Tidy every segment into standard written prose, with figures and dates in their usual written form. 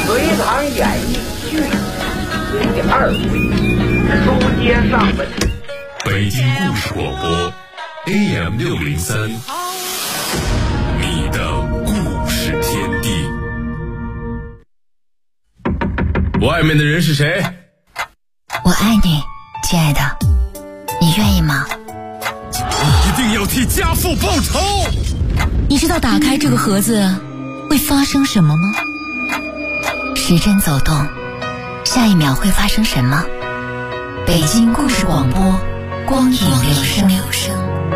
隋唐演义续第2回，书接上文。 北京故事广播 AM603，你的故事天地。外面的人是谁？ 我爱你，亲爱的，你愿意吗？ 你一定要替家父报仇。 你知道打开这个盒子会发生什么吗？时针走动，下一秒会发生什么？北京故事广播，光影留声。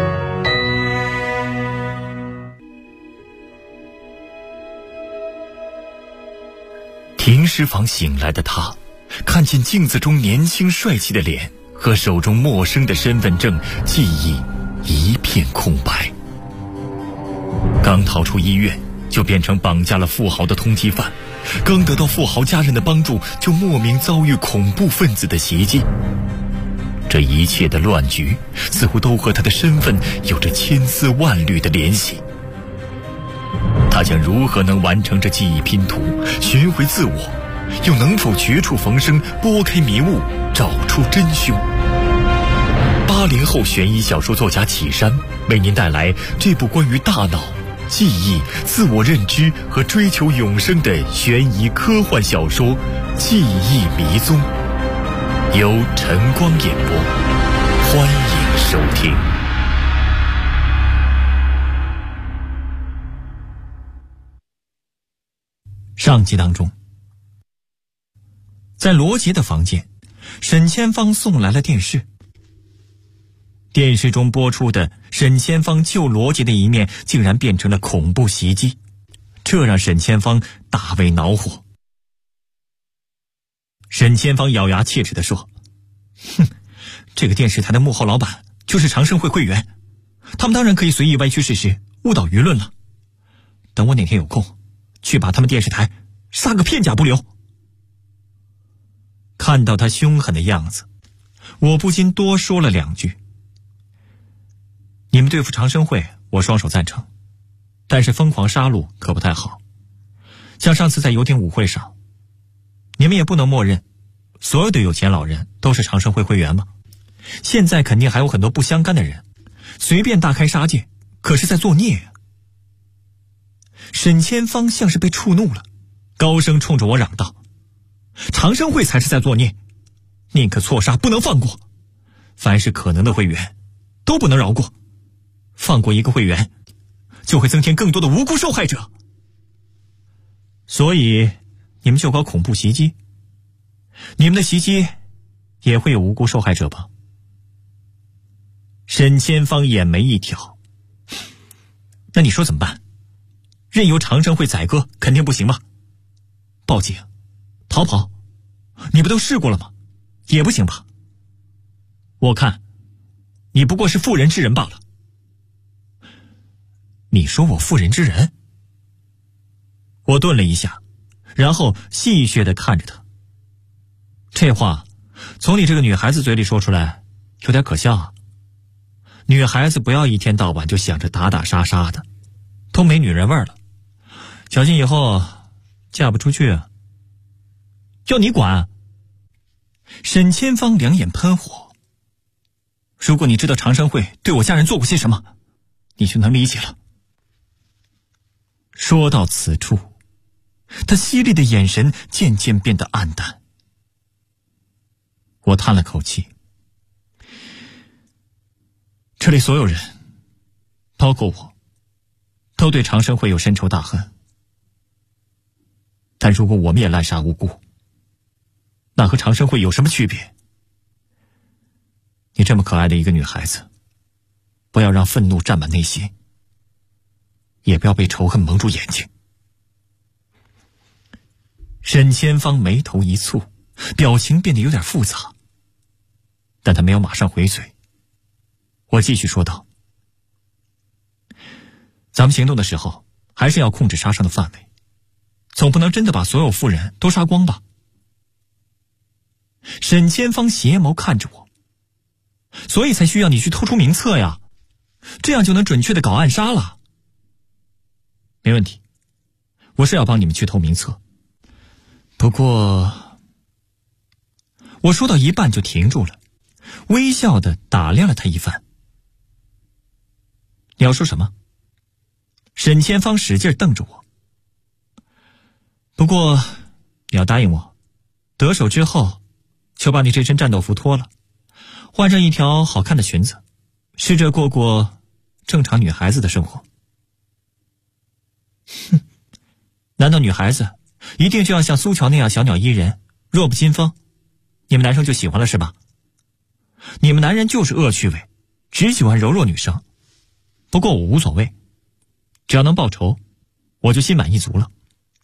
停尸房醒来的他，看见镜子中年轻帅气的脸和手中陌生的身份证，记忆一片空白。刚逃出医院，就变成绑架了富豪的通缉犯，刚得到富豪家人的帮助，就莫名遭遇恐怖分子的袭击。这一切的乱局似乎都和他的身份有着千丝万缕的联系。他将如何能完成这记忆拼图，寻回自我，又能否绝处逢生，拨开迷雾，找出真凶？80后悬疑小说作家启山为您带来这部关于大脑、记忆、自我认知和追求永生的悬疑科幻小说《记忆迷踪》，由晨光演播，欢迎收听。上集当中，在罗杰的房间，沈千芳送来了电视。电视中播出的沈千芳救罗杰的一面竟然变成了恐怖袭击，这让沈千芳大为恼火。沈千芳咬牙切齿地说：哼，这个电视台的幕后老板就是长生会会员，他们当然可以随意歪曲事实，误导舆论了。等我哪天有空去把他们电视台杀个片甲不留。看到他凶狠的样子，我不禁多说了2句。你们对付长生会，我双手赞成，但是疯狂杀戮可不太好。像上次在游艇舞会上，你们也不能默认所有的有钱老人都是长生会会员吗？现在肯定还有很多不相干的人，随便大开杀戒，可是在作孽啊。沈千芳像是被触怒了，高声冲着我嚷道：长生会才是在作孽，宁可错杀不能放过，凡是可能的会员都不能饶过，放过一个会员就会增添更多的无辜受害者。所以你们就搞恐怖袭击，你们的袭击也会有无辜受害者吧？沈千芳眼眉一挑：那你说怎么办？任由长生会宰割肯定不行吗？报警、逃跑，你不都试过了吗？也不行吧？我看你不过是妇人之仁罢了。你说我妇人之仁？我顿了一下，然后戏谑地看着他。这话从你这个女孩子嘴里说出来有点可笑啊。女孩子不要一天到晚就想着打打杀杀的，都没女人味了，小心以后嫁不出去啊。要你管？沈千芳两眼喷火。如果你知道长生会对我家人做过些什么，你就能理解了。说到此处，他犀利的眼神渐渐变得暗淡。我叹了口气，这里所有人，包括我，都对长生会有深仇大恨。但如果我们也滥杀无辜，那和长生会有什么区别？你这么可爱的一个女孩子，不要让愤怒占满内心，也不要被仇恨蒙住眼睛。沈千芳眉头一蹙，表情变得有点复杂，但他没有马上回嘴。我继续说道：咱们行动的时候还是要控制杀伤的范围，总不能真的把所有妇人都杀光吧？沈千芳斜眸看着我，所以才需要你去偷出名册呀，这样就能准确的搞暗杀了。没问题，我是要帮你们去偷名册， 不过，我说到一半就停住了，微笑地打量了他一番。你要说什么？沈千芳使劲瞪着我。不过，你要答应我，得手之后，就把你这身战斗服脱了，换上一条好看的裙子，试着过过正常女孩子的生活。哼，难道女孩子一定就要像苏乔那样小鸟依人，弱不禁风？你们男生就喜欢了是吧？你们男人就是恶趣味，只喜欢柔弱女生。不过我无所谓，只要能报仇，我就心满意足了。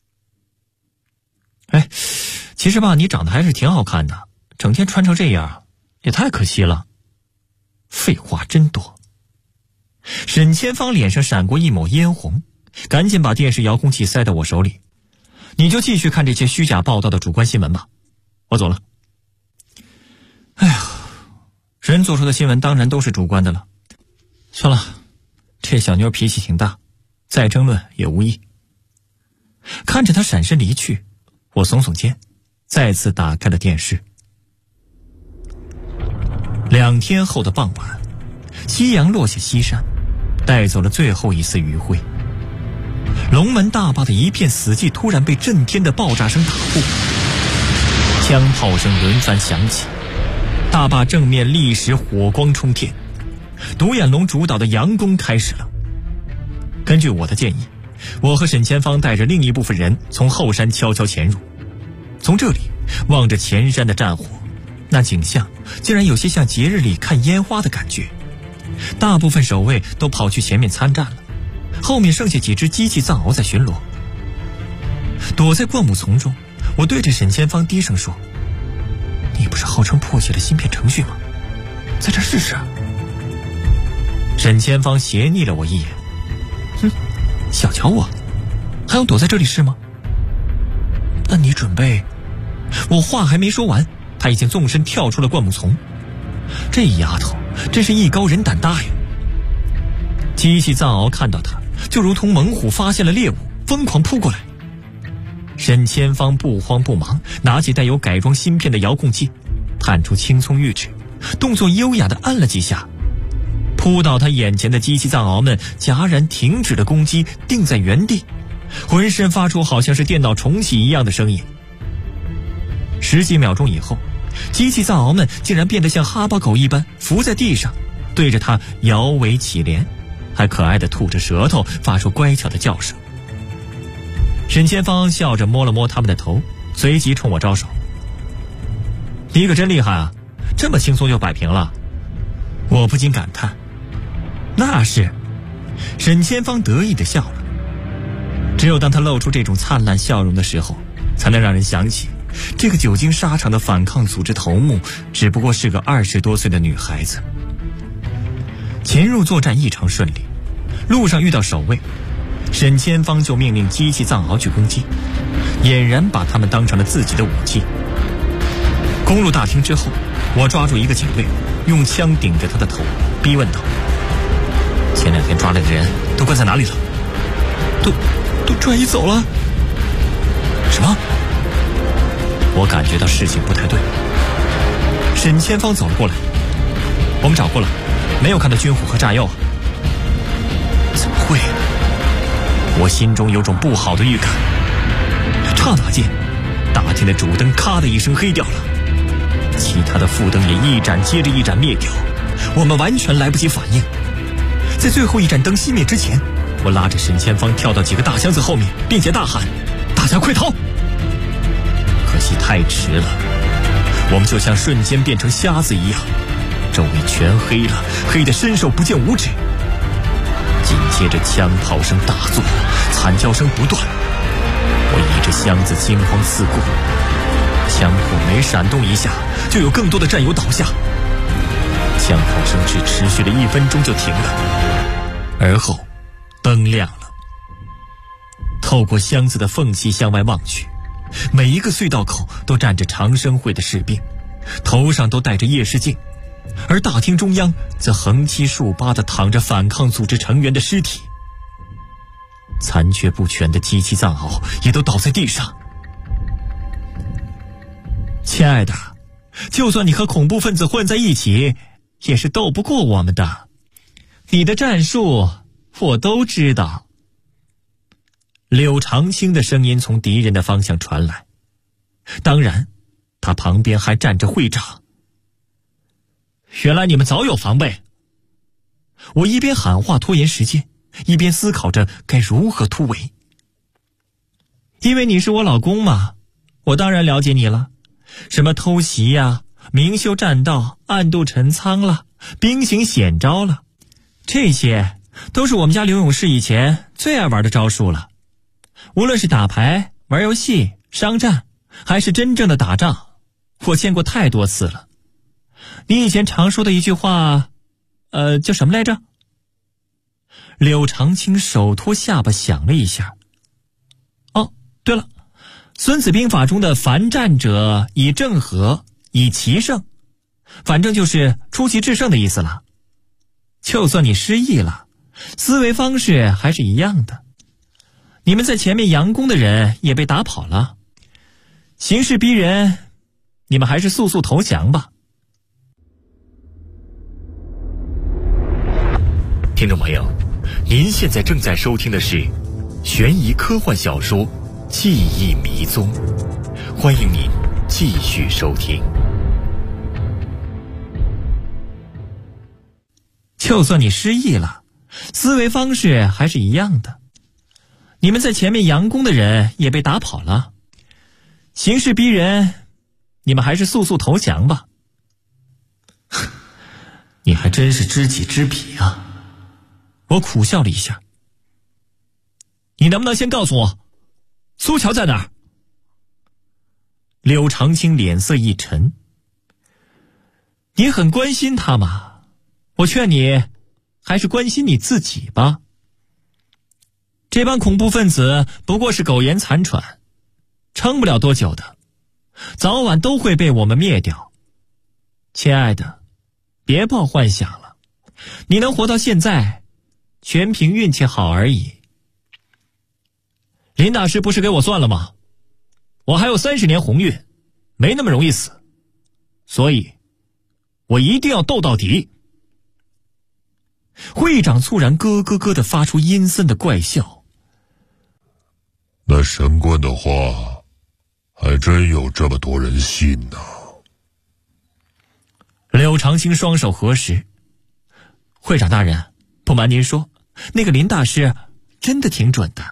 哎，其实吧，你长得还是挺好看的，整天穿成这样，也太可惜了。废话真多。沈千芳脸上闪过一抹嫣红，赶紧把电视遥控器塞到我手里。你就继续看这些虚假报道的主观新闻吧，我走了。哎呀，人做出的新闻当然都是主观的了。算了，这小妞脾气挺大，再争论也无益。看着她闪身离去，我耸耸肩，再次打开了电视。2天后的傍晚，夕阳落下西山，带走了最后一丝余晖。龙门大坝的一片死寂突然被震天的爆炸声打破，枪炮声轮番响起，大坝正面立时火光冲天，独眼龙主导的佯攻开始了。根据我的建议，我和沈千芳带着另一部分人从后山悄悄潜入。从这里望着前山的战火，那景象竟然有些像节日里看烟花的感觉。大部分守卫都跑去前面参战了，后面剩下几只机器藏獒在巡逻。躲在灌木丛中，我对着沈千芳低声说：“你不是号称破解了芯片程序吗？在这试试。”沈千芳斜睨了我一眼：“哼，小瞧我，还用躲在这里试吗？那你准备……”我话还没说完，她已经纵身跳出了灌木丛。这丫头真是艺高人胆大呀！机器藏獒看到她，就如同猛虎发现了猎物，疯狂扑过来。沈千芳不慌不忙，拿起带有改装芯片的遥控器，探出青葱玉指，动作优雅地按了几下，扑到他眼前的机器藏獒们戛然停止了攻击，定在原地，浑身发出好像是电脑重启一样的声音。10几秒钟以后，机器藏獒们竟然变得像哈巴狗一般伏在地上，对着他摇尾乞怜，还可爱地吐着舌头，发出乖巧的叫声。沈千芳笑着摸了摸他们的头，随即冲我招手：“你可真厉害啊，这么轻松就摆平了。”我不禁感叹：“那是。”沈千芳得意地笑了。只有当她露出这种灿烂笑容的时候，才能让人想起这个久经沙场的反抗组织头目只不过是个20多岁的女孩子。潜入作战异常顺利，路上遇到守卫，沈千芳就命令机器藏獒去攻击，俨然把他们当成了自己的武器。攻入大厅之后，我抓住一个警卫，用枪顶着他的头，逼问道：“前2天抓来的人都关在哪里了？”都转移走了。什么？我感觉到事情不太对。沈千芳走了过来：“我们找过了，没有看到军火和炸药啊。”怎么会？我心中有种不好的预感。刹那间，大厅的主灯咔的一声黑掉了，其他的副灯也一盏接着一盏灭掉，我们完全来不及反应。在最后一盏灯熄灭之前，我拉着沈千芳跳到几个大箱子后面，并且大喊：“大家快逃！”可惜太迟了，我们就像瞬间变成瞎子一样，周围全黑了，黑得伸手不见五指。紧接着枪炮声大作，惨叫声不断。我倚着箱子惊慌四顾，枪口每闪动一下，就有更多的战友倒下。枪炮声只持续了1分钟就停了，而后灯亮了。透过箱子的缝隙向外望去，每一个隧道口都站着长生会的士兵，头上都戴着夜视镜，而大厅中央则横七竖八地躺着反抗组织成员的尸体。残缺不全的机器藏獒也都倒在地上。 亲爱的，就算你和恐怖分子混在一起，也是斗不过我们的。你的战术我都知道。柳长青的声音从敌人的方向传来，当然他旁边还站着会长。原来你们早有防备。我一边喊话拖延时间，一边思考着该如何突围。因为你是我老公嘛，我当然了解你了。什么偷袭呀、明修栈道、暗度陈仓了、兵行险招了，这些都是我们家刘勇士以前最爱玩的招数了。无论是打牌、玩游戏、商战，还是真正的打仗，我见过太多次了。你以前常说的一句话，叫什么来着？柳长青手托下巴想了一下。哦，对了，孙子兵法中的凡战者以正合，以奇胜，反正就是出奇制胜的意思了。就算你失忆了，思维方式还是一样的。你们在前面佯攻的人也被打跑了，形势逼人，你们还是速速投降吧。听众朋友，您现在正在收听的是悬疑科幻小说《记忆迷踪》，欢迎您继续收听。就算你失忆了，思维方式还是一样的。你们在前面佯攻的人也被打跑了，形势逼人，你们还是速速投降吧。你还真是知己知彼啊。我苦笑了一下。你能不能先告诉我，苏乔在哪儿？柳长青脸色一沉。你很关心他嘛？我劝你还是关心你自己吧。这帮恐怖分子不过是苟延残喘，撑不了多久的，早晚都会被我们灭掉。亲爱的，别抱幻想了，你能活到现在，全凭运气好而已。林大师不是给我算了吗？我还有30年鸿运，没那么容易死，所以我一定要斗到底。会长猝然咯咯咯地发出阴森的怪笑。 那神官的话还真有这么多人信呢。 柳长青双手合十。会长大人，不瞒您说，那个林大师真的挺准的。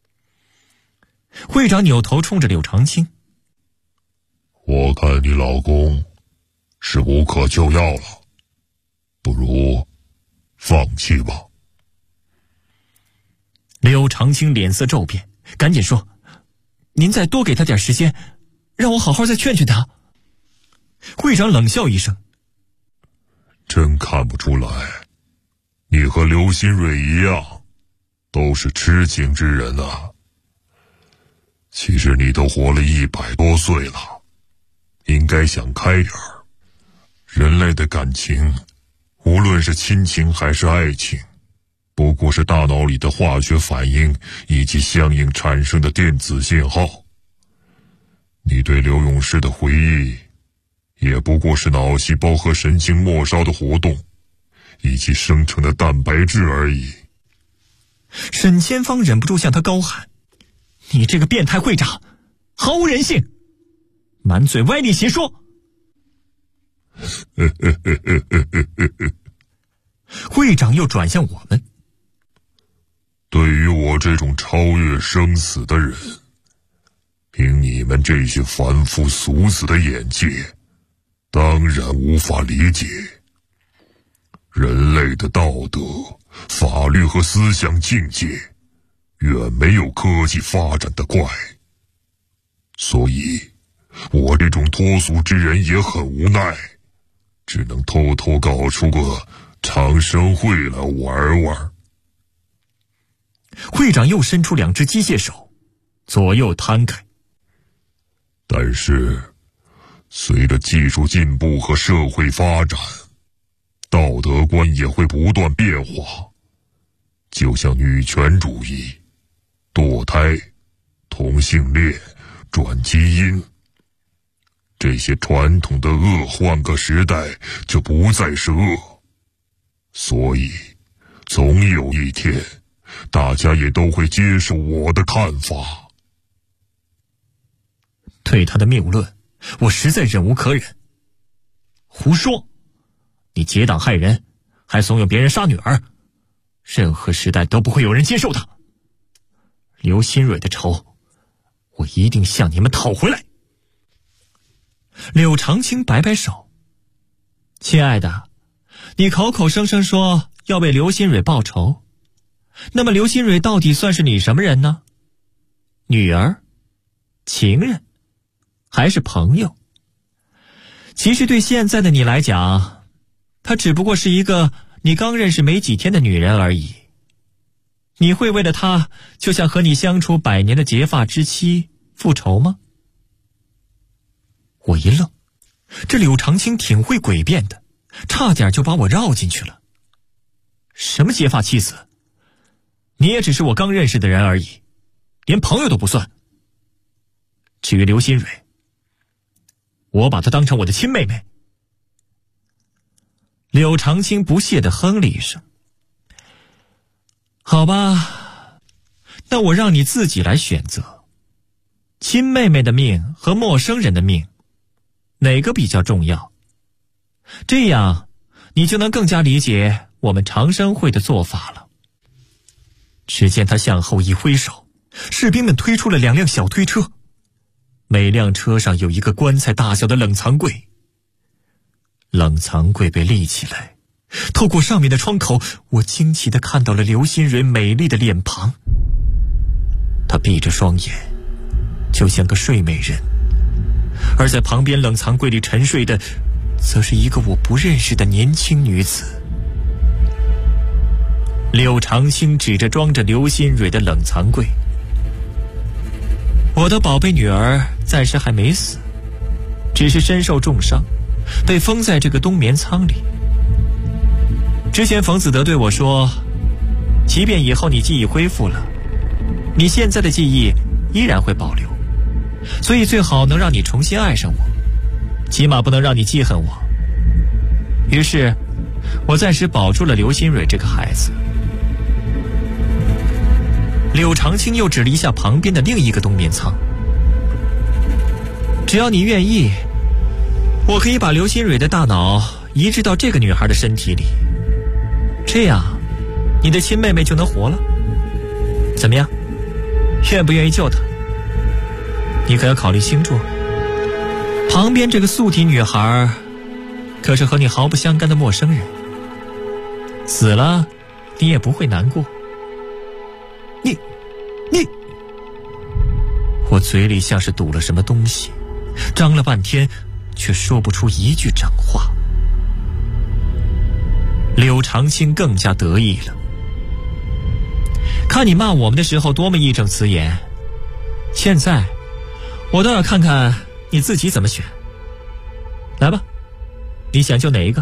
会长扭头冲着柳长青。 我看你老公是无可救药了，不如放弃吧。 柳长青脸色骤变，赶紧说，您再多给他点时间，让我好好再劝劝他。会长冷笑一声， 真看不出来，你和刘新瑞一样，都是痴情之人啊。其实你都活了100多岁了，应该想开点儿。人类的感情，无论是亲情还是爱情，不过是大脑里的化学反应以及相应产生的电子信号。你对刘勇士的回忆，也不过是脑细胞和神经末梢的活动，以及生成的蛋白质而已。 沈千芳忍不住向他高喊，你这个变态会长，毫无人性，满嘴歪理邪说。会长又转向我们， 对于我这种超越生死的人，凭你们这些凡夫俗子的眼界，当然无法理解。人类的道德、法律和思想境界远没有科技发展的快，所以我这种脱俗之人也很无奈，只能偷偷搞出个长生会来玩玩。 会长又伸出2只机械手，左右摊开。 但是随着技术进步和社会发展，道德观也会不断变化，就像女权主义、堕胎、同性恋、转基因， 这些传统的恶换个时代就不再是恶。所以，总有一天，大家也都会接受我的看法。 对他的谬论，我实在忍无可忍。胡说！你结党害人，还怂恿别人杀女儿，任何时代都不会有人接受他。刘新蕊的仇，我一定向你们讨回来。柳长青摆摆手：“亲爱的，你口口声声说要为刘新蕊报仇，那么刘新蕊到底算是你什么人呢？女儿、情人，还是朋友？其实对现在的你来讲，她只不过是一个你刚认识没几天的女人而已。你会为了她，就像和你相处100年的结发之妻复仇吗？”我一愣，这柳长青挺会诡辩的，差点就把我绕进去了。什么结发妻子？你也只是我刚认识的人而已，连朋友都不算。至于刘新蕊，我把她当成我的亲妹妹。柳长青不屑地哼了一声：“好吧，那我让你自己来选择，亲妹妹的命和陌生人的命，哪个比较重要？这样你就能更加理解我们长生会的做法了。”只见他向后一挥手，士兵们推出了2辆小推车，每辆车上有一个棺材大小的冷藏柜。冷藏柜被立起来，透过上面的窗口，我惊奇地看到了刘新蕊美丽的脸庞。她闭着双眼，就像个睡美人，而在旁边冷藏柜里沉睡的，则是一个我不认识的年轻女子。柳长青指着装着刘新蕊的冷藏柜：“我的宝贝女儿暂时还没死，只是身受重伤，被封在这个冬眠舱里。之前冯子德对我说，即便以后你记忆恢复了，你现在的记忆依然会保留，所以最好能让你重新爱上我，起码不能让你记恨我。于是我暂时保住了刘新蕊这个孩子。”柳长青又指了一下旁边的另一个冬眠舱：“只要你愿意，我可以把刘新蕊的大脑移植到这个女孩的身体里，这样你的亲妹妹就能活了。怎么样，愿不愿意救她？你可要考虑清楚，旁边这个素体女孩可是和你毫不相干的陌生人，死了你也不会难过。你……我嘴里像是堵了什么东西，张了半天却说不出一句整话。柳长青更加得意了：“看你骂我们的时候多么义正辞严，现在我倒要看看你自己怎么选。来吧，你想救哪一个？”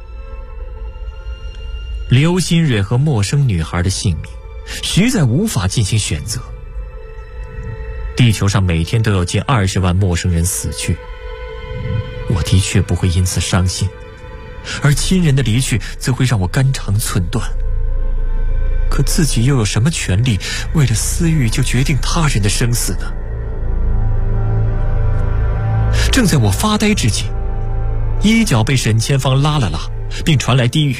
刘新蕊和陌生女孩的性命实在无法进行选择。地球上每天都有近20万陌生人死去，我的确不会因此伤心，而亲人的离去则会让我肝肠寸断。可自己又有什么权利为了私欲就决定他人的生死呢？正在我发呆之际，衣角被沈千芳拉了拉，并传来低语：“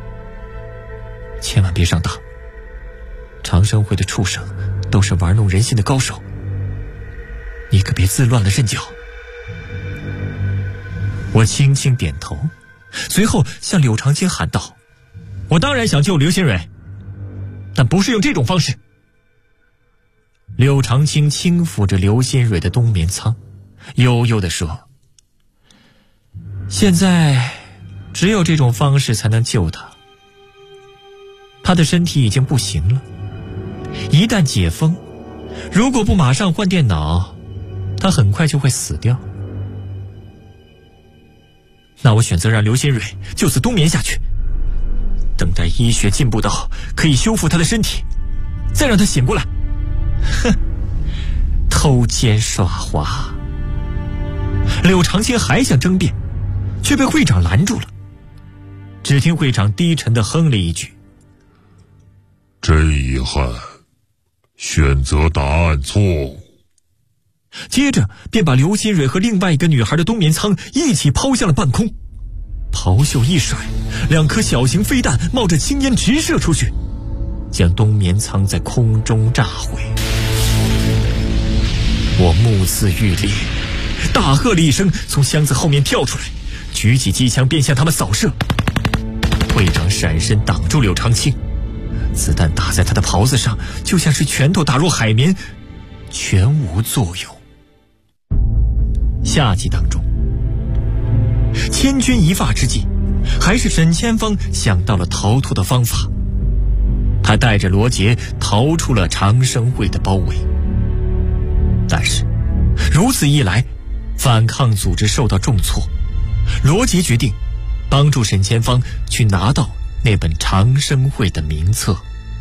千万别上当，长生会的畜生都是玩弄人心的高手，你可别自乱了阵脚。”我轻轻点头，随后向柳长青喊道：“我当然想救刘新蕊，但不是用这种方式。”柳长青轻抚着刘新蕊的冬眠舱，悠悠地说：“现在只有这种方式才能救她。她的身体已经不行了，一旦解封，如果不马上换电脑，她很快就会死掉。那我选择让刘新蕊就此冬眠下去，等待医学进步到可以修复她的身体，再让她醒过来。”哼，偷奸耍滑， 柳长青还想争辩，却被会长拦住了。只听会长低沉地哼了一句： 真遗憾，选择答案错误。 接着便把刘新蕊和另外一个女孩的冬眠舱一起抛向了半空，袍袖一甩，2颗小型飞弹冒着青烟直射出去，将冬眠舱在空中炸毁。我目眦欲裂，大喝了一声，从箱子后面跳出来，举起机枪便向他们扫射。会长闪身挡住柳长青，子弹打在他的袍子上，就像是拳头打入海绵，全无作用。下集当中，千钧一发之际，还是沈千芳想到了逃脱的方法。他带着罗杰逃出了长生会的包围，但是如此一来，反抗组织受到重挫。罗杰决定帮助沈千芳去拿到那本长生会的名册。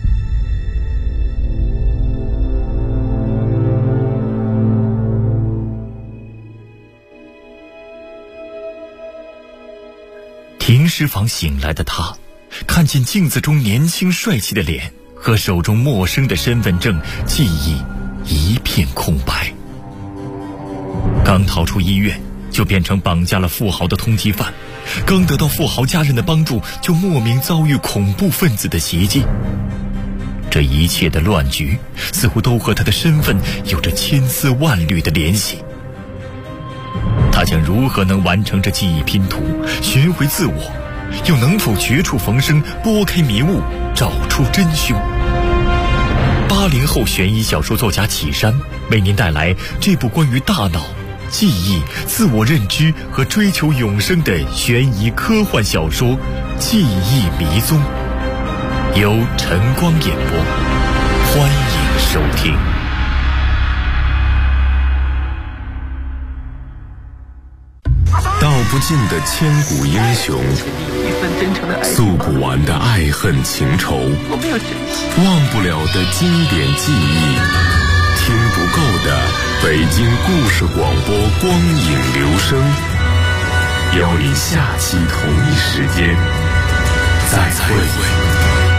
停尸房醒来的他，看见镜子中年轻帅气的脸和手中陌生的身份证，记忆一片空白。刚逃出医院，就变成绑架了富豪的通缉犯，刚得到富豪家人的帮助，就莫名遭遇恐怖分子的袭击。这一切的乱局，似乎都和他的身份有着千丝万缕的联系。他将如何能完成这记忆拼图，寻回自我，又能否绝处逢生，拨开迷雾，找出真凶？80后悬疑小说作家启山为您带来这部关于大脑、记忆、自我认知和追求永生的悬疑科幻小说《记忆迷踪》，由晨光演播，欢迎收听。 道不尽的千古英雄，诉不完的爱恨情仇，忘不了的经典记忆，听不够的北京故事广播光影留声。邀你下期同一时间再会。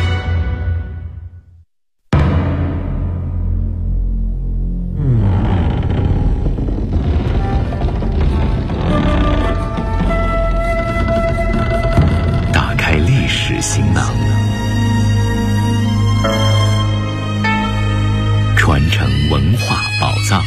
行囊，传承文化宝藏。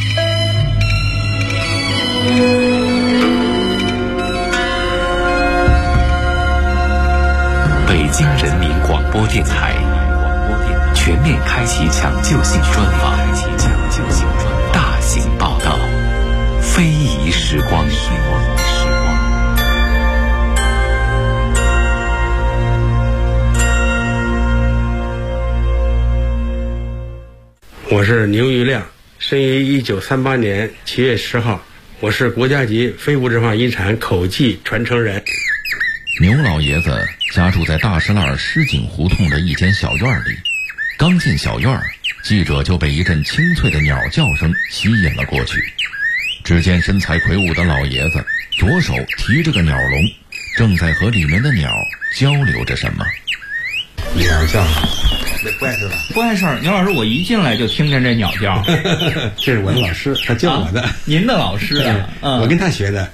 北京人民广播电台全面开启抢救性专访，大型报道，非遗时光。 我是牛玉亮，生于1938年7月10号，我是国家级非物质文化遗产口技传承人。 牛老爷子家住在大石栏石井胡同的一间小院里，刚进小院，记者就被一阵清脆的鸟叫声吸引了过去。只见身材魁梧的老爷子左手提着个鸟笼，正在和里面的鸟交流着什么。 鸟叫，这怪事吧？ 怪事儿，牛老师，我一进来就听见这鸟叫。 这是我的老师，他教我的。 您的老师啊？ 我跟他学的。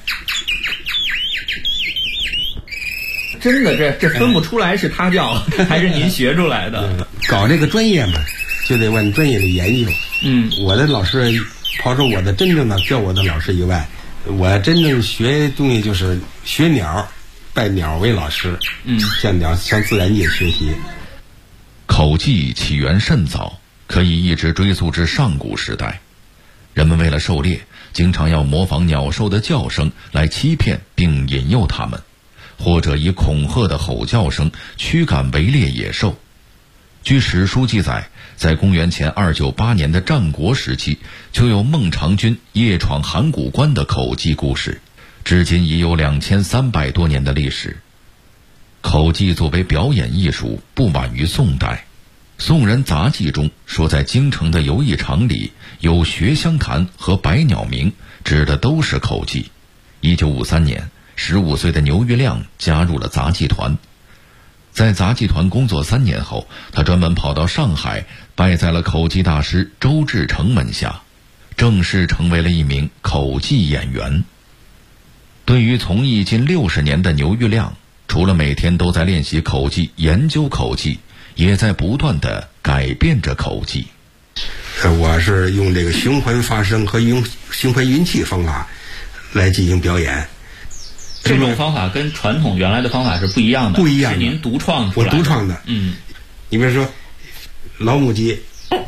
真的，这分不出来是他叫还是您学出来的。 搞这个专业嘛，就得往专业里研究。我的老师，刨除我的真正的教我的老师以外，我真正学东西就是学鸟，拜鸟为老师。向鸟向自然界学习。 口技起源甚早，可以一直追溯至上古时代。人们为了狩猎，经常要模仿鸟兽的叫声来欺骗并引诱它们，或者以恐吓的吼叫声驱赶围猎野兽。据史书记载，在公元前298年的战国时期，就有孟尝君夜闯函谷关的口技故事，至今已有2300多年的历史。口技作为表演艺术，不晚于宋代。宋人杂记中说，在京城的游艺场里有学香坛和百鸟鸣，指的都是口技。 1953年，15岁的牛玉亮加入了杂技团。在杂技团工作3年后，他专门跑到上海，拜在了口技大师周志成门下，正式成为了一名口技演员。对于从艺近60年的牛玉亮，除了每天都在练习口技、研究口技，也在不断地改变着口技。 我是用这个循环发声和用循环运气方法来进行表演。 这种方法跟传统原来的方法是不一样的， 不一样的， 是您独创出来的。 我独创的。你比如说老母鸡，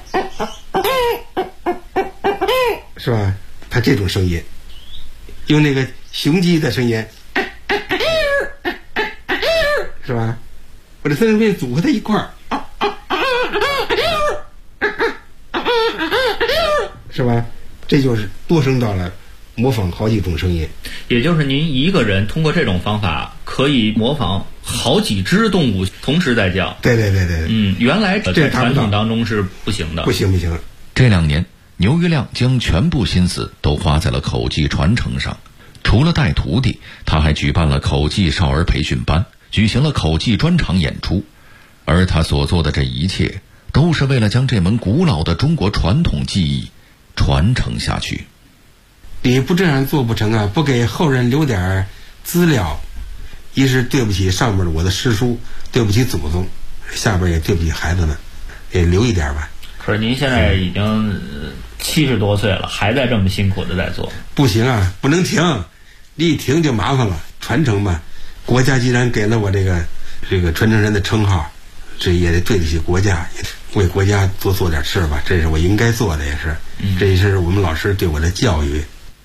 是吧？它这种声音，用那个雄鸡的声音，是吧？我这三种声音组合在一块儿，是吧？这就是多声道了，模仿好几种声音。 也就是您一个人通过这种方法可以模仿好几只动物同时在叫。 对。 原来在传统当中是不行的。 不行。 这2年，牛玉亮将全部心思都花在了口技传承上。除了带徒弟，他还举办了口技少儿培训班，举行了口技专场演出。而他所做的这一切，都是为了将这门古老的中国传统技艺传承下去。 你不这样做不成啊！不给后人留点资料，一是对不起上面的我的师叔，对不起祖宗，下边也对不起孩子们，也留一点吧。 可是您现在已经70多岁了，还在这么辛苦的在做。 不行啊，不能停，你一停就麻烦了。传承嘛，国家既然给了我这个传承人的称号，这也得对得起国家，也为国家多做点事吧，这是我应该做的，也是，这也是我们老师对我的教育。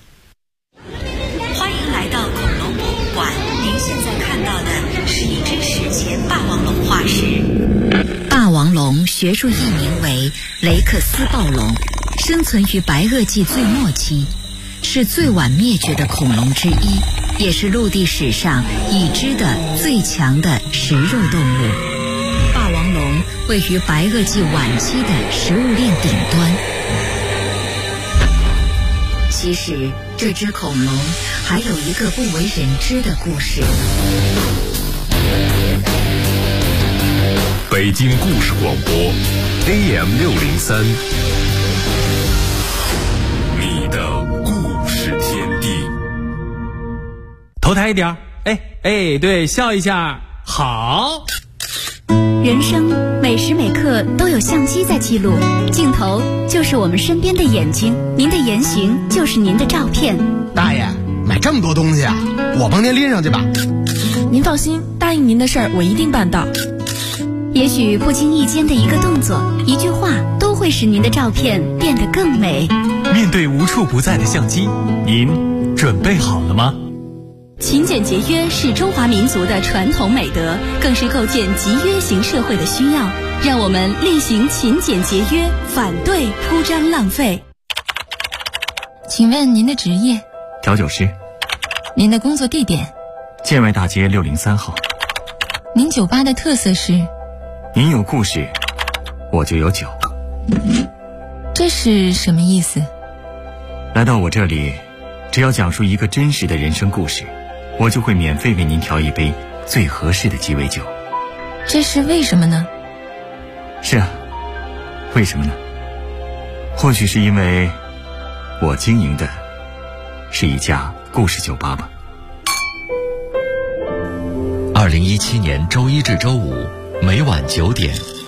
欢迎来到恐龙博物馆，您现在看到的是一只史前霸王龙化石。霸王龙学术译名为雷克斯暴龙，生存于白垩纪最末期，是最晚灭绝的恐龙之一，也是陆地史上已知的最强的食肉动物。霸王龙位于白垩纪晚期的食物链顶端。其实这只恐龙还有一个不为人知的故事。 北京故事广播 AM603，你的故事天地。 头抬一点，对，笑一下，好。 人生每时每刻都有相机在记录，镜头就是我们身边的眼睛，您的言行就是您的照片。 大爷，买这么多东西啊，我帮您拎上去吧。 您放心，答应您的事儿我一定办到。 也许不经意间的一个动作、一句话，都会使您的照片变得更美。 面对无处不在的相机，您准备好了吗？ 勤俭节约是中华民族的传统美德，更是构建集约型社会的需要。让我们厉行勤俭节约，反对铺张浪费。 请问您的职业？ 调酒师。 您的工作地点？ 建外大街603号。 您酒吧的特色是？ 您有故事，我就有酒。 这是什么意思？ 来到我这里，只要讲述一个真实的人生故事，我就会免费为您调一杯最合适的鸡尾酒。 这是为什么呢？ 是啊，为什么呢？或许是因为我经营的是一家故事酒吧吧。 2017年周一至周五每晚9点，